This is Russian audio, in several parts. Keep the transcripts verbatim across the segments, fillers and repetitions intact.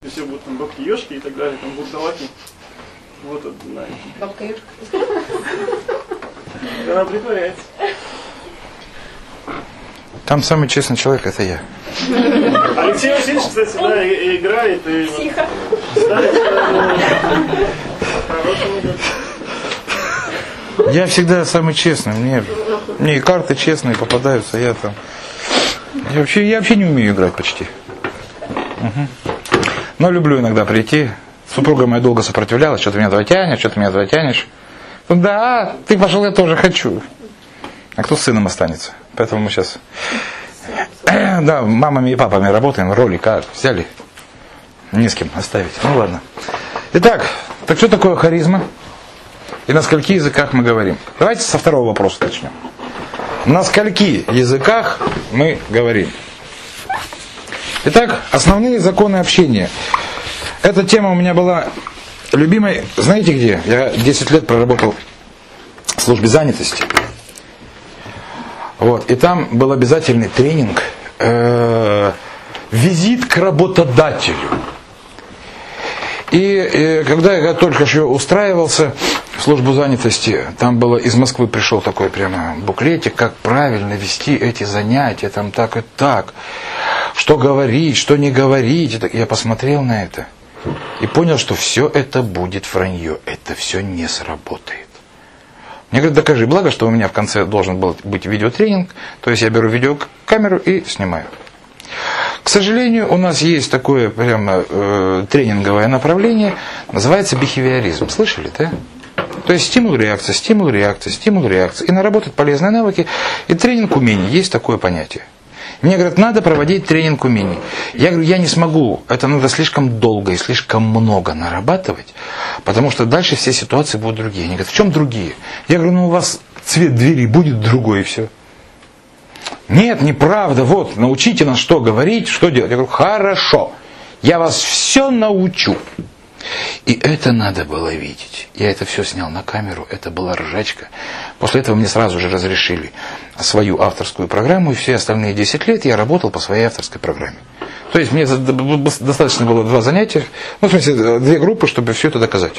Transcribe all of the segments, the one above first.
Все будут там бабки-ешки и так далее, там бурдалаки. Вот одна. Бабка-ешка. Она притворяется. Там самый честный человек, это я. Алексей Васильевич, кстати, да, и, и играет, и... Тихо. Ставит, да, Я всегда самый честный. Мне, мне и карты честные попадаются, я там... Я вообще, я вообще не умею играть почти. Угу. Но люблю иногда прийти. Супруга моя долго сопротивлялась, что ты меня туда тянешь, что ты меня туда тянешь. Ну, да, ты пошел, я тоже хочу. А кто с сыном останется? Поэтому мы сейчас... Да, мамами и папами работаем, роли как взяли. Не с кем оставить. Ну ладно. Итак, так что такое харизма? И на скольки языках мы говорим? Давайте со второго вопроса начнем. На скольки языках мы говорим? Итак, основные законы общения. Эта тема у меня была любимой, знаете где? Я десять лет проработал в службе занятости. Вот, и там был обязательный тренинг э, «Визит к работодателю». И, и когда я только еще устраивался в службу занятости, там было из Москвы пришел такой прямо буклетик, как правильно вести эти занятия, там так и так, что говорить, что не говорить. Я посмотрел на это и понял, что все это будет вранье, это все не сработает. Мне говорят, докажи, благо, что у меня в конце должен был быть видеотренинг, то есть я беру видеокамеру и снимаю. К сожалению, у нас есть такое прямо э, тренинговое направление, называется бихевиоризм. Слышали, да? То есть стимул-реакция, стимул-реакция, стимул-реакция. И наработать полезные навыки. И тренинг умений, есть такое понятие. Мне говорят, надо проводить тренинг умений. Я говорю, я не смогу, это надо слишком долго и слишком много нарабатывать, потому что дальше все ситуации будут другие. Они говорят, в чем другие? Я говорю, ну у вас цвет двери будет другой и все. Нет, неправда, вот, научите нас, что говорить, что делать. Я говорю, хорошо, я вас все научу. И это надо было видеть. Я это все снял на камеру, это была ржачка. После этого мне сразу же разрешили свою авторскую программу, и все остальные десять лет я работал по своей авторской программе. То есть мне достаточно было два занятия, ну, в смысле, две группы, чтобы все это доказать.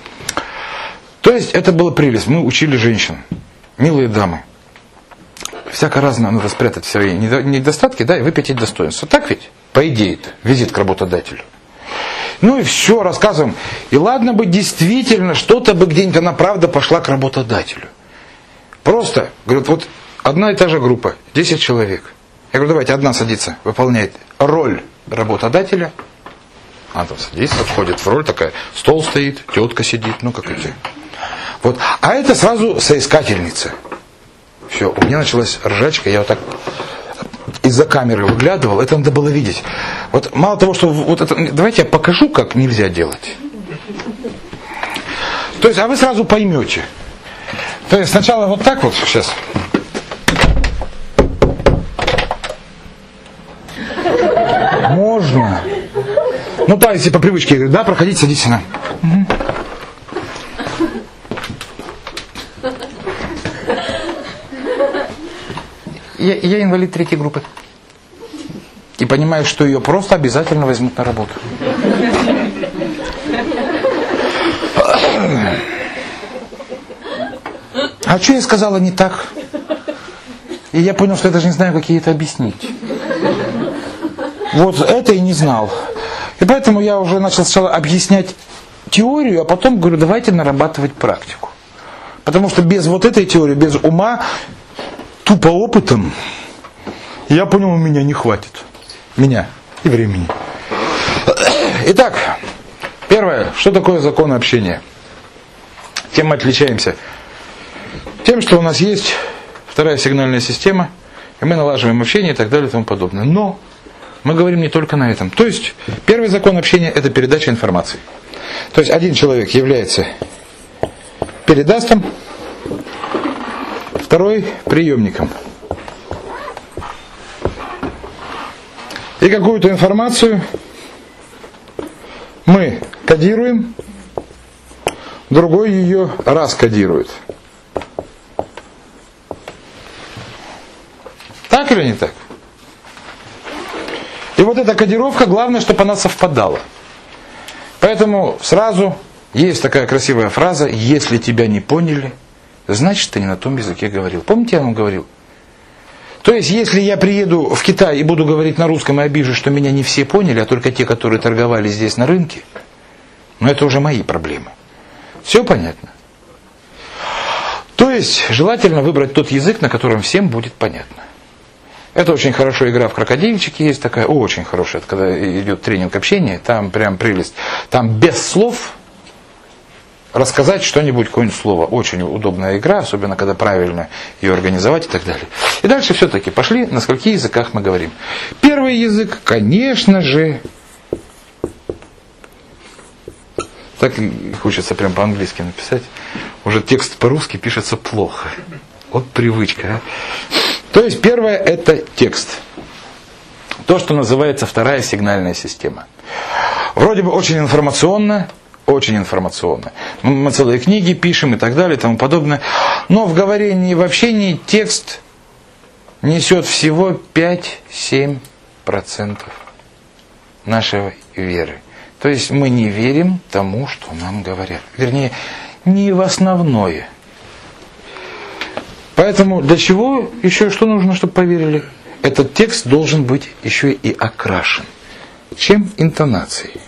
То есть это была прелесть. Мы учили женщин, милые дамы. Всяко разное надо спрятать свои недостатки, да, и выпятить достоинство. Так ведь? По идее-то, визит к работодателю. Ну и все, рассказываем. И ладно бы действительно, что-то бы где-нибудь она правда пошла к работодателю. Просто, говорят, вот одна и та же группа, десять человек. Я говорю, давайте, одна садится, выполняет роль работодателя. Она там садится, входит в роль, такая, стол стоит, тетка сидит, ну как эти. Вот. А это сразу соискательница. Все, у меня началась ржачка, я вот так из-за камеры выглядывал, это надо было видеть. Вот мало того, что вот это, давайте я покажу, как нельзя делать. То есть, а вы сразу поймете. То есть сначала вот так вот, сейчас. Можно. Ну да, если по привычке, я говорю, да, проходите, садитесь на. Угу. Я, я инвалид третьей группы. И понимаю, что ее просто обязательно возьмут на работу. А что я сказала не так? И я понял, что я даже не знаю, как ей это объяснить. Вот это и не знал. И поэтому я уже начал сначала объяснять теорию, а потом говорю, давайте нарабатывать практику. Потому что без вот этой теории, без ума, тупо опытом, я понял, у меня не хватит. Меня и времени. Итак, первое, что такое закон общения? Тем мы отличаемся. Тем, что у нас есть вторая сигнальная система, и мы налаживаем общение и так далее и тому подобное. Но мы говорим не только на этом. То есть, первый закон общения – это передача информации. То есть, один человек является передастом, второй – приемником. И какую-то информацию мы кодируем, другой ее раскодирует. Так или не так? И вот эта кодировка, главное, чтобы она совпадала. Поэтому сразу есть такая красивая фраза: если тебя не поняли, значит ты не на том языке говорил. Помните, я вам говорил? То есть, если я приеду в Китай и буду говорить на русском и обижусь, что меня не все поняли, а только те, которые торговали здесь на рынке, ну это уже мои проблемы. Все понятно? То есть, желательно выбрать тот язык, на котором всем будет понятно. Это очень хорошо, игра в крокодильчики есть такая, очень хорошая, это когда идет тренинг общения, там прям прелесть. Там без слов рассказать что-нибудь, какое-нибудь слово. Очень удобная игра, особенно когда правильно ее организовать и так далее. И дальше все-таки пошли, на скольких языках мы говорим. Первый язык, конечно же, так хочется прям по-английски написать. Уже текст по-русски пишется плохо. Вот привычка. А? То есть первое это текст. То, что называется вторая сигнальная система. Вроде бы очень информационно, очень информационно. Мы целые книги пишем и так далее и тому подобное. Но в говорении и в общении текст несет всего пять-семь процентов нашей веры. То есть мы не верим тому, что нам говорят. Вернее, не в основное. Поэтому для чего еще что нужно, чтобы поверили? Этот текст должен быть еще и окрашен. Чем? Интонацией.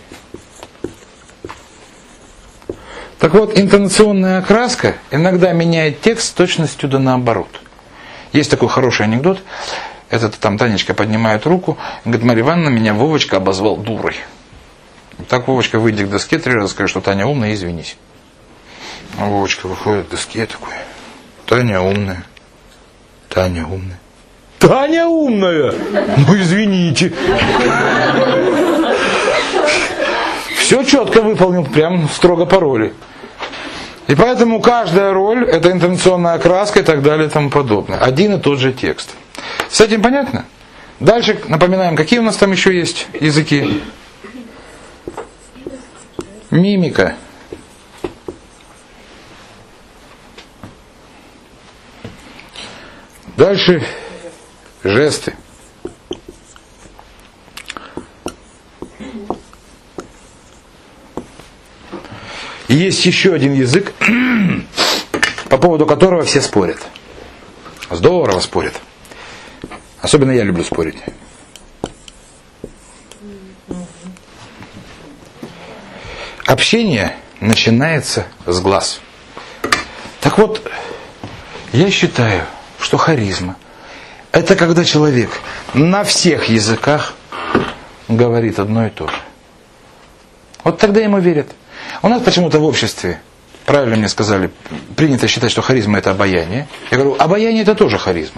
Так вот, интонационная окраска иногда меняет текст с точностью да наоборот. Есть такой хороший анекдот. Этот там Танечка поднимает руку, говорит: Марья Ивановна, меня Вовочка обозвал дурой. Так Вовочка, выйди к доске три раза, скажи, что Таня умная, извинись. А Вовочка выходит к доске такой: Таня умная, Таня умная. Таня умная! Ну извините. Все четко выполнил, прям строго по роли. И поэтому каждая роль это интонационная окраска и так далее и тому подобное. Один и тот же текст. С этим понятно? Дальше напоминаем, какие у нас там еще есть языки. Мимика. Дальше жесты. И есть еще один язык, по поводу которого все спорят. Здорово спорят. Особенно я люблю спорить. Общение начинается с глаз. Так вот, я считаю, что харизма – это когда человек на всех языках говорит одно и то же. Вот тогда ему верят. У нас почему-то в обществе, правильно мне сказали, принято считать, что харизма – это обаяние. Я говорю, обаяние – это тоже харизма.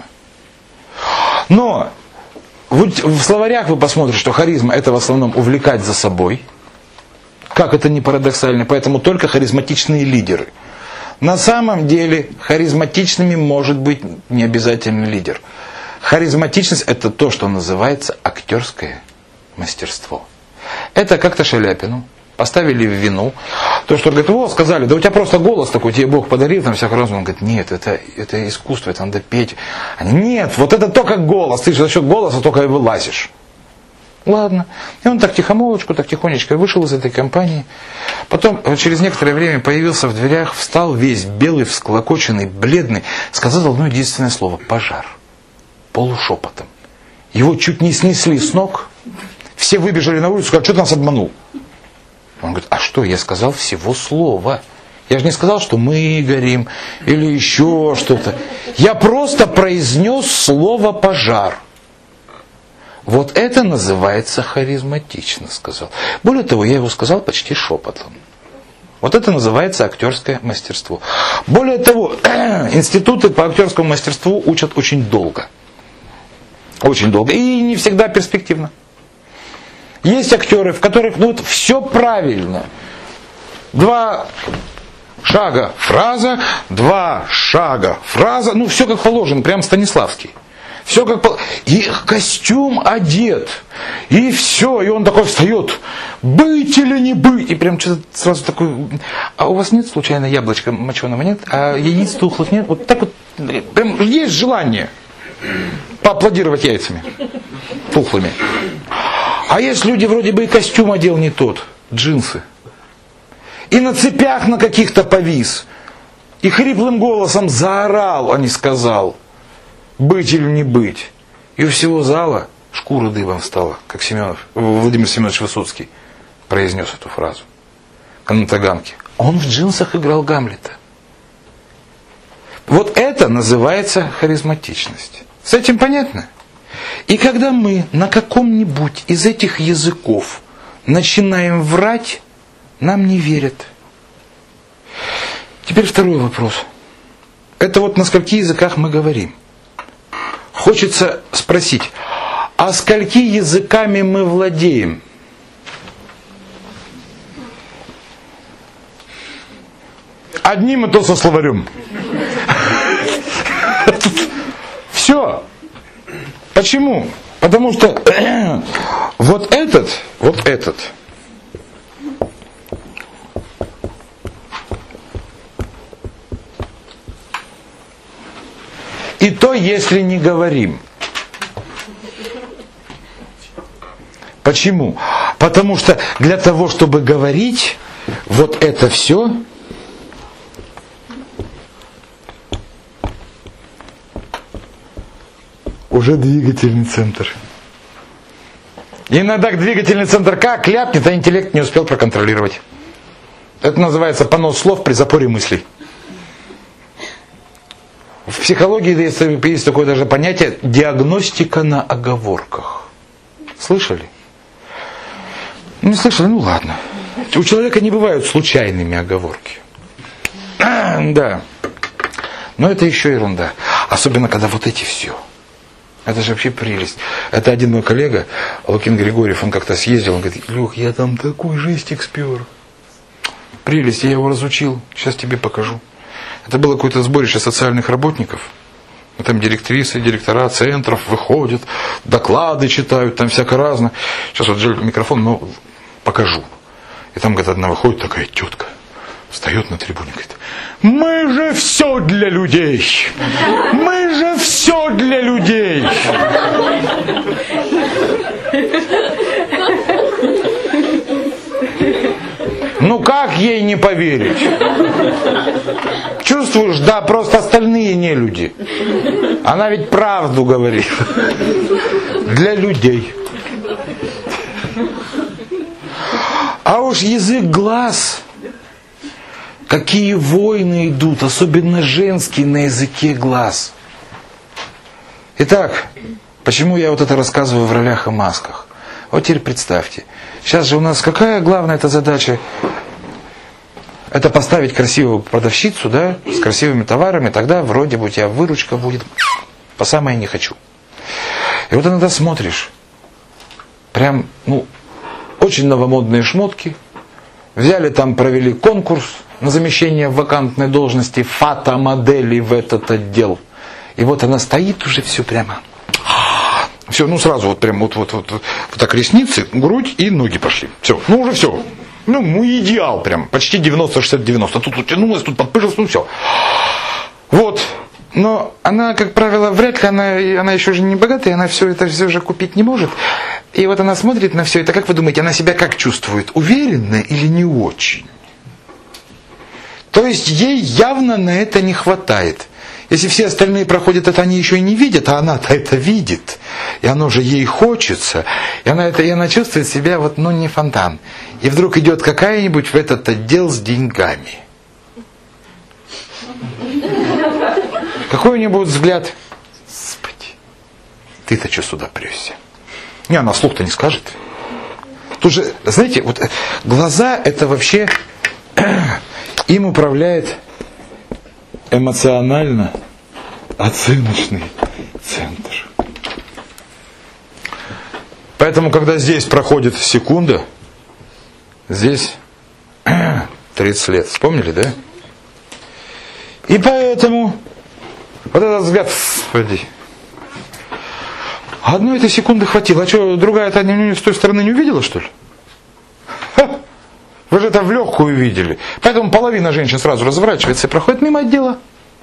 Но в словарях вы посмотрите, что харизма – это в основном увлекать за собой. Как это не парадоксально, поэтому только харизматичные лидеры. На самом деле харизматичными может быть не обязательно лидер. Харизматичность – это то, что называется актерское мастерство. Это как-то Шаляпину поставили в вину. То, что говорит, о, сказали, да у тебя просто голос такой, тебе Бог подарил, там всякое разное. Он говорит, нет, это, это искусство, это надо петь. Они, нет, вот это только голос, ты же за счет голоса только и вылазишь. Ладно. И он так тихомолочку, так тихонечко вышел из этой компании. Потом, через некоторое время появился в дверях, встал весь белый, всклокоченный, бледный, сказал одно единственное слово – пожар. Полушепотом. Его чуть не снесли с ног. Все выбежали на улицу, сказали, что ты нас обманул? Он говорит, а что, я сказал всего слова. Я же не сказал, что мы горим или еще что-то. Я просто произнес слово «пожар». Вот это называется харизматично, сказал. Более того, я его сказал почти шепотом. Вот это называется актерское мастерство. Более того, институты по актерскому мастерству учат очень долго. Очень долго. И не всегда перспективно. Есть актеры, в которых ну, вот, все правильно. Два шага фраза, два шага фраза. Ну, все как положено, прям Станиславский. Все как положено. И костюм одет. И все. И он такой встает. Быть или не быть? И прям что-то сразу такой. А у вас нет случайно яблочка моченого нет? А яиц тухлых нет? Вот так вот. Прям есть желание поаплодировать яйцами тухлыми. А есть люди, вроде бы и костюм одел не тот, джинсы. И на цепях на каких-то повис. И хриплым голосом заорал, а не сказал, быть или не быть. И у всего зала шкура дыбом встала, как Семенов, Владимир Семенович Высоцкий произнес эту фразу. На Таганке. Он в джинсах играл Гамлета. Вот это называется харизматичность. С этим понятно? И когда мы на каком-нибудь из этих языков начинаем врать, нам не верят. Теперь второй вопрос. Это вот на скольких языках мы говорим? Хочется спросить, а скольки языками мы владеем? Одним и то со словарем. Все. Почему? Потому что вот этот, вот этот, и то, если не говорим. Почему? Потому что для того, чтобы говорить, вот это все уже двигательный центр. Иногда двигательный центр как ляпнет, а интеллект не успел проконтролировать. Это называется понос слов при запоре мыслей. В психологии есть, есть такое даже понятие диагностика на оговорках. Слышали? Не слышали? Ну ладно. У человека не бывают случайными оговорки. Да. Но это еще ерунда. Особенно, когда вот эти все. Это же вообще прелесть. Это один мой коллега, Лукин Григорьев, он как-то съездил, он говорит, Лех, я там такой жестик спер. Прелесть, я его разучил, сейчас тебе покажу. Это было какое-то сборище социальных работников. Там директрисы, директора центров выходят, доклады читают, там всяко разно. Сейчас вот микрофон, но покажу. И там, говорит, одна выходит такая тетка, встает на трибуне, говорит, мы же все для людей. Мы же все для людей. Ну как ей не поверить? Чувствуешь, да, просто остальные не люди. Она ведь правду говорит. Для людей. А уж язык глаз. Какие войны идут, особенно женские, на языке глаз. Итак, почему я вот это рассказываю в ролях и масках? Вот теперь представьте. Сейчас же у нас какая главная эта задача? Это поставить красивую продавщицу, да, с красивыми товарами, тогда вроде бы у тебя выручка будет по самое не хочу. И вот иногда смотришь, прям, ну, очень новомодные шмотки, взяли там, провели конкурс на замещение вакантной должности фотомодели в этот отдел. И вот она стоит уже все прямо. Все, ну сразу вот прям вот, вот, вот, вот так ресницы, грудь и ноги пошли. Все, ну уже все. Ну, ну идеал прям, почти девяносто шестьдесят девяносто. Тут утянулась, тут подпыжилась, ну все. Вот. Но она, как правило, вряд ли, она, она еще же не богатая, она все это все же купить не может. И вот она смотрит на все это, как вы думаете, она себя как чувствует? Уверенно или не очень? То есть ей явно на это не хватает. Если все остальные проходят это, они еще и не видят, а она-то это видит. И оно же ей хочется. И она, это, и она чувствует себя вот, ну, не фонтан. И вдруг идет какая-нибудь в этот отдел с деньгами. Какой у нее будет взгляд? Господи, ты-то что сюда прёсся? Не, она слух-то не скажет. Тут же, знаете, вот глаза это вообще им управляет эмоционально оценочный центр. Поэтому, когда здесь проходит секунда, здесь тридцать лет. Вспомнили, да? И поэтому вот этот взгляд, господи, одной этой секунды хватило. А что, другая-то с той стороны не увидела, что ли? Ха! Вы же это в легкую видели. Поэтому половина женщин сразу разворачивается и проходит мимо отдела.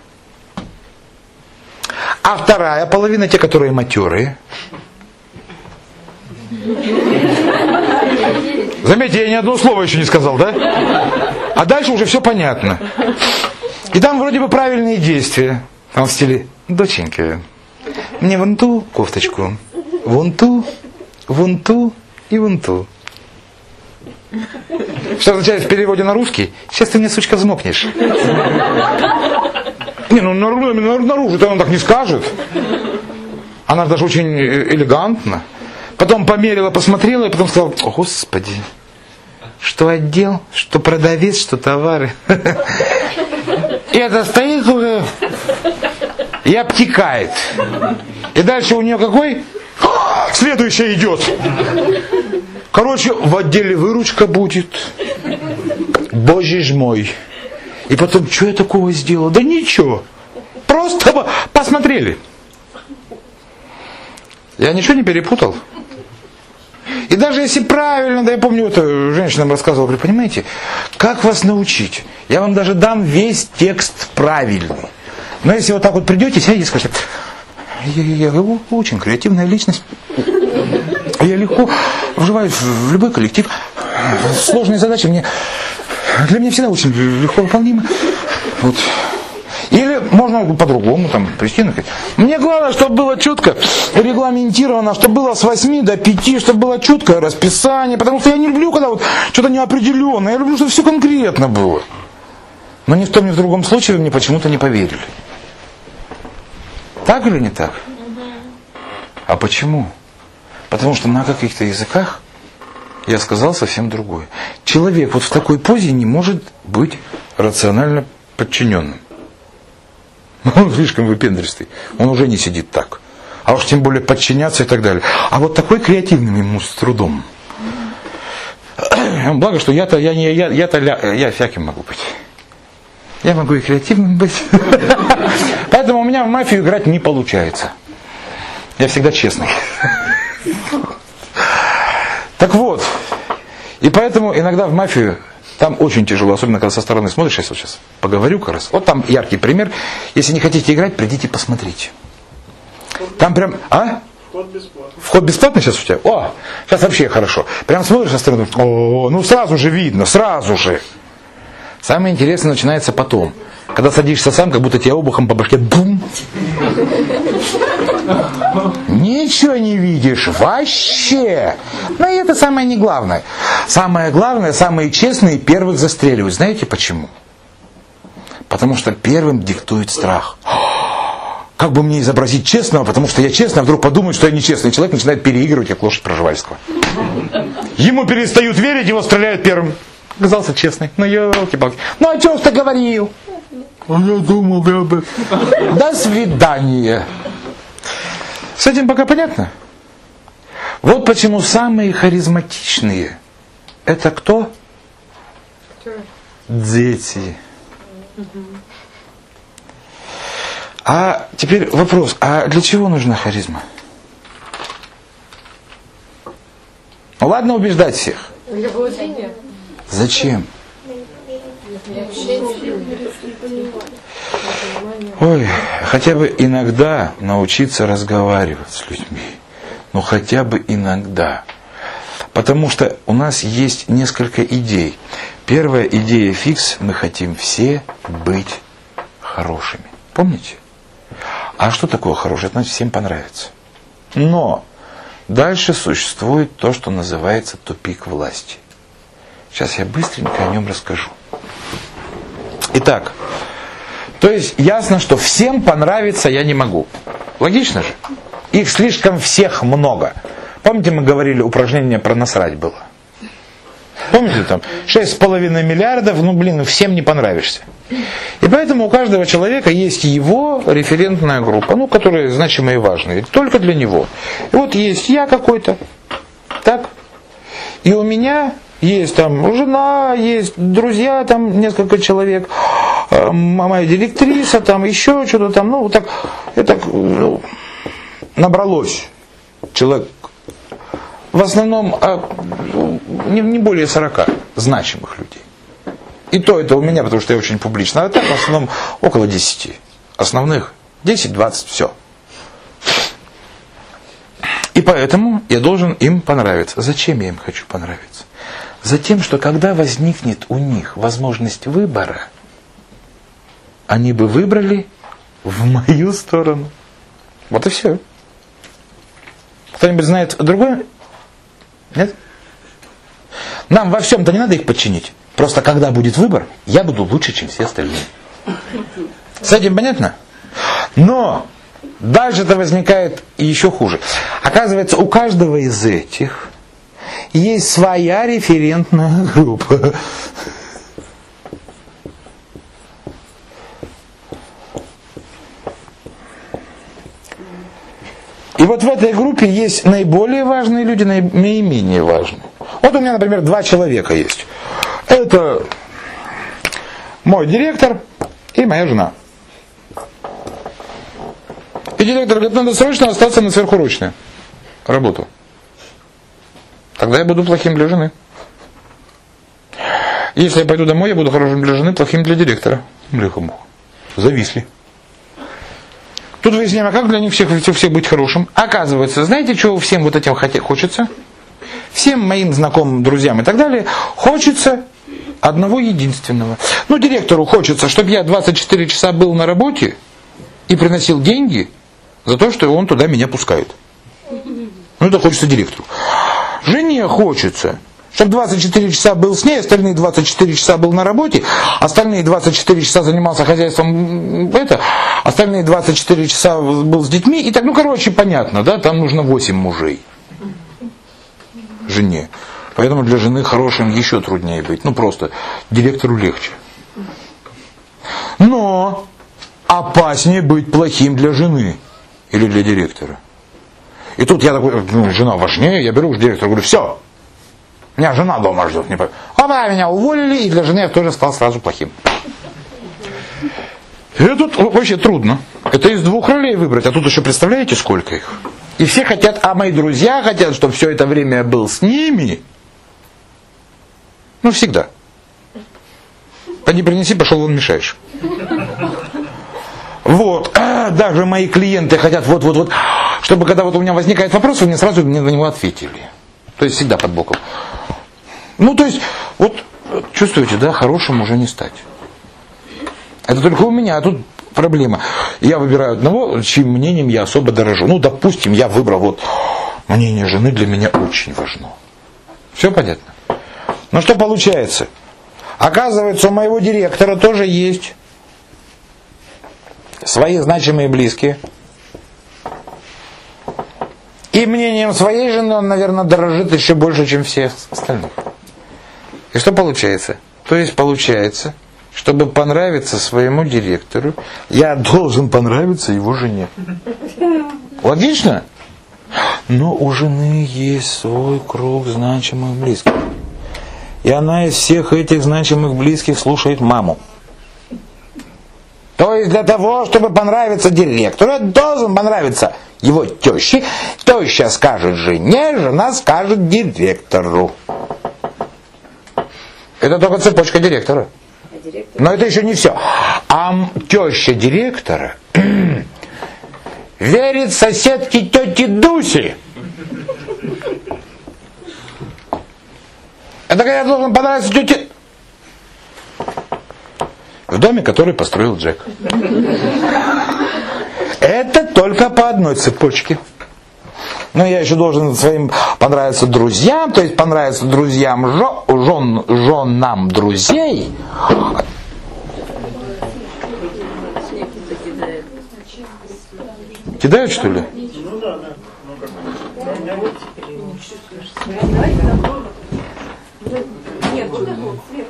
А вторая половина, те, которые матерые, Заметьте, я ни одного слова еще не сказал, да? А дальше уже все понятно. И там вроде бы правильные действия. Там в стиле: доченька, мне вон ту кофточку, вон ту, вон ту и вон ту. Что означает в переводе на русский: сейчас ты мне, сучка, взмокнешь. Не, ну наружу-то он так не скажет. Она даже очень элегантна. Потом померила, посмотрела и потом сказала: о, Господи, что отдел, что продавец, что товары. И это стоит уже и обтекает. И дальше у нее какой? Следующая идет. Короче, в отделе выручка будет. Боже ж мой. И потом, что я такого сделал? Да ничего. Просто посмотрели. Я ничего не перепутал. И даже если правильно, да я помню, вот женщина рассказывала, говорю: понимаете, как вас научить? Я вам даже дам весь текст правильный. Но если вот так вот придете, сядете и скажете: я, я, я очень креативная личность. Я легко вживаюсь в любой коллектив. Сложные задачи мне, для меня всегда очень легко выполнимы. Вот. Или можно по-другому там прийти. Мне главное, чтобы было четко регламентировано, чтобы было с восьми до пяти, чтобы было четкое расписание. Потому что я не люблю, когда вот что-то неопределенное. Я люблю, чтобы все конкретно было. Но ни в том, ни в другом случае вы мне почему-то не поверили. Так или не так? А почему? Потому что на каких-то языках я сказал совсем другое. Человек вот в такой позе не может быть рационально подчиненным. Он слишком выпендристый. Он уже не сидит так. А уж тем более подчиняться и так далее. А вот такой креативным ему с трудом. Благо, что я-то я не я, я-то я всяким могу быть. Я могу и креативным быть. Поэтому у меня в мафию играть не получается. Я всегда честный. Так вот. И поэтому иногда в мафию там очень тяжело, особенно когда со стороны смотришь. Я сейчас поговорю как раз. Вот там яркий пример. Если не хотите играть, придите посмотрите. Там прям... А? Вход бесплатный. Вход бесплатный сейчас у тебя? О, сейчас вообще хорошо. Прям смотришь со стороны. О, ну сразу же видно, сразу же. Самое интересное начинается потом. Когда садишься сам, как будто тебя обухом по башке. Бум! Ничего не видишь вообще. Но и это самое не главное. Самое главное, самые честные первых застреливают. Знаете почему? Потому что первым диктует страх. Как бы мне изобразить честного, потому что я честный, а вдруг подумают, что я нечестный. Человек начинает переигрывать, как лошадь Пржевальского. Ему перестают верить, его стреляют первым. Оказался честный. Ну елки-палки. Ну а что ж ты говорил? А я думал, да об этом. До свидания. С этим пока понятно? Вот почему самые харизматичные — это кто? Дети. А теперь вопрос, а для чего нужна харизма? Ну ладно убеждать всех. Для получения. Зачем? Ой, хотя бы иногда научиться разговаривать с людьми. Ну хотя бы иногда. Потому что у нас есть несколько идей. Первая идея фикс: мы хотим все быть хорошими. Помните? А что такое хорошее? Это значит всем понравится. Но дальше существует то, что называется тупик власти. Сейчас я быстренько о нем расскажу. Итак, то есть ясно, что всем понравиться я не могу. Логично же? Их слишком всех много. Помните, мы говорили, упражнение про насрать было? Помните, там шесть с половиной миллиардов, ну блин, ну всем не понравишься. И поэтому у каждого человека есть его референтная группа, ну, которая значимая и важная, только для него. И вот есть я какой-то, так, и у меня есть там жена, есть друзья, там несколько человек, моя директриса, там еще что-то там, ну, вот так, это ну, набралось человек. В основном не более сорока значимых людей. И то это у меня, потому что я очень публично. А так в основном около десяти. Основных десять-двадцать, все. И поэтому я должен им понравиться. Зачем я им хочу понравиться? Затем, что когда возникнет у них возможность выбора, они бы выбрали в мою сторону. Вот и все. Кто-нибудь знает другое? Нет? Нам во всем-то не надо их подчинить. Просто когда будет выбор, я буду лучше, чем все остальные. С этим понятно? Но дальше-то возникает еще хуже. Оказывается, у каждого из этих есть своя референтная группа. И вот в этой группе есть наиболее важные люди, наименее важные. Вот у меня, например, два человека есть. Это мой директор и моя жена. И директор говорит, надо срочно остаться на сверхурочную работу. Тогда я буду плохим для жены. Если я пойду домой, я буду хорошим для жены, плохим для директора. Бляха-муха. Зависли. Тут выясняем, а как для них всех, всех быть хорошим? Оказывается, знаете, чего всем вот этим хочется? Всем моим знакомым, друзьям и так далее хочется одного единственного. Ну, директору хочется, чтобы я двадцать четыре часа был на работе и приносил деньги за то, что он туда меня пускает. Ну, это хочется директору. Жене хочется, чтобы двадцать четыре часа был с ней, остальные двадцать четыре часа был на работе, остальные двадцать четыре часа занимался хозяйством, это, остальные двадцать четыре часа был с детьми. И так, ну, короче, понятно, да, там нужно восемь мужей жене. Поэтому для жены хорошим еще труднее быть. Ну, просто директору легче. Но опаснее быть плохим для жены или для директора. И тут я такой, ну, жена важнее, я беру уж директора, говорю, все, меня жена дома ждет. Не Опа, меня уволили, и для жены я тоже стал сразу плохим. И тут вообще трудно. Это из двух ролей выбрать, а тут еще представляете, сколько их? И все хотят, а мои друзья хотят, чтобы все это время я был с ними. Ну, всегда. Поди принеси, пошел вон, мешаешь. Вот. А, даже мои клиенты хотят вот-вот-вот, чтобы когда вот у меня возникает вопрос, вы мне сразу мне на него ответили. То есть всегда под боком. Ну, то есть, вот, чувствуете, да, хорошим уже не стать. Это только у меня, а тут проблема. Я выбираю одного, чьим мнением я особо дорожу. Ну, допустим, я выбрал, вот, мнение жены для меня очень важно. Все понятно? Ну, что получается? Оказывается, у моего директора тоже есть свои значимые близкие. И мнением своей жены он, наверное, дорожит еще больше, чем всех остальных. И что получается? То есть получается, чтобы понравиться своему директору, я должен понравиться его жене. Логично? Но у жены есть свой круг значимых близких. И она из всех этих значимых близких слушает маму. То есть для того, чтобы понравиться директору, должен понравиться его теще. Теща скажет жене, жена скажет директору. Это только цепочка директора. Но это еще не все. А теща директора верит соседке тете Дусе. Это я должен понравиться тете... В доме, который построил Джек. Это только по одной цепочке. Но я еще должен своим понравиться друзьям, то есть понравиться друзьям жен, жен, женам друзей. Кидают, что ли? Ну да, да. Нет, вот это вот сверху.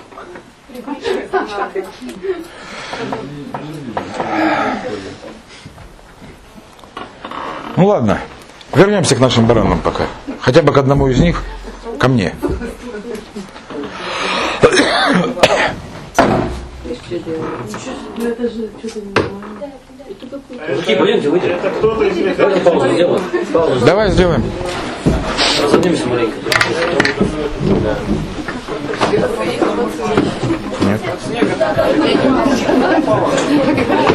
Ну ладно, вернемся к нашим баранам пока. Хотя бы к одному из них, ко мне. Это кто-то из них. Паузу сделаем. Паузу. Давай сделаем. Разомнемся маленько. Нет.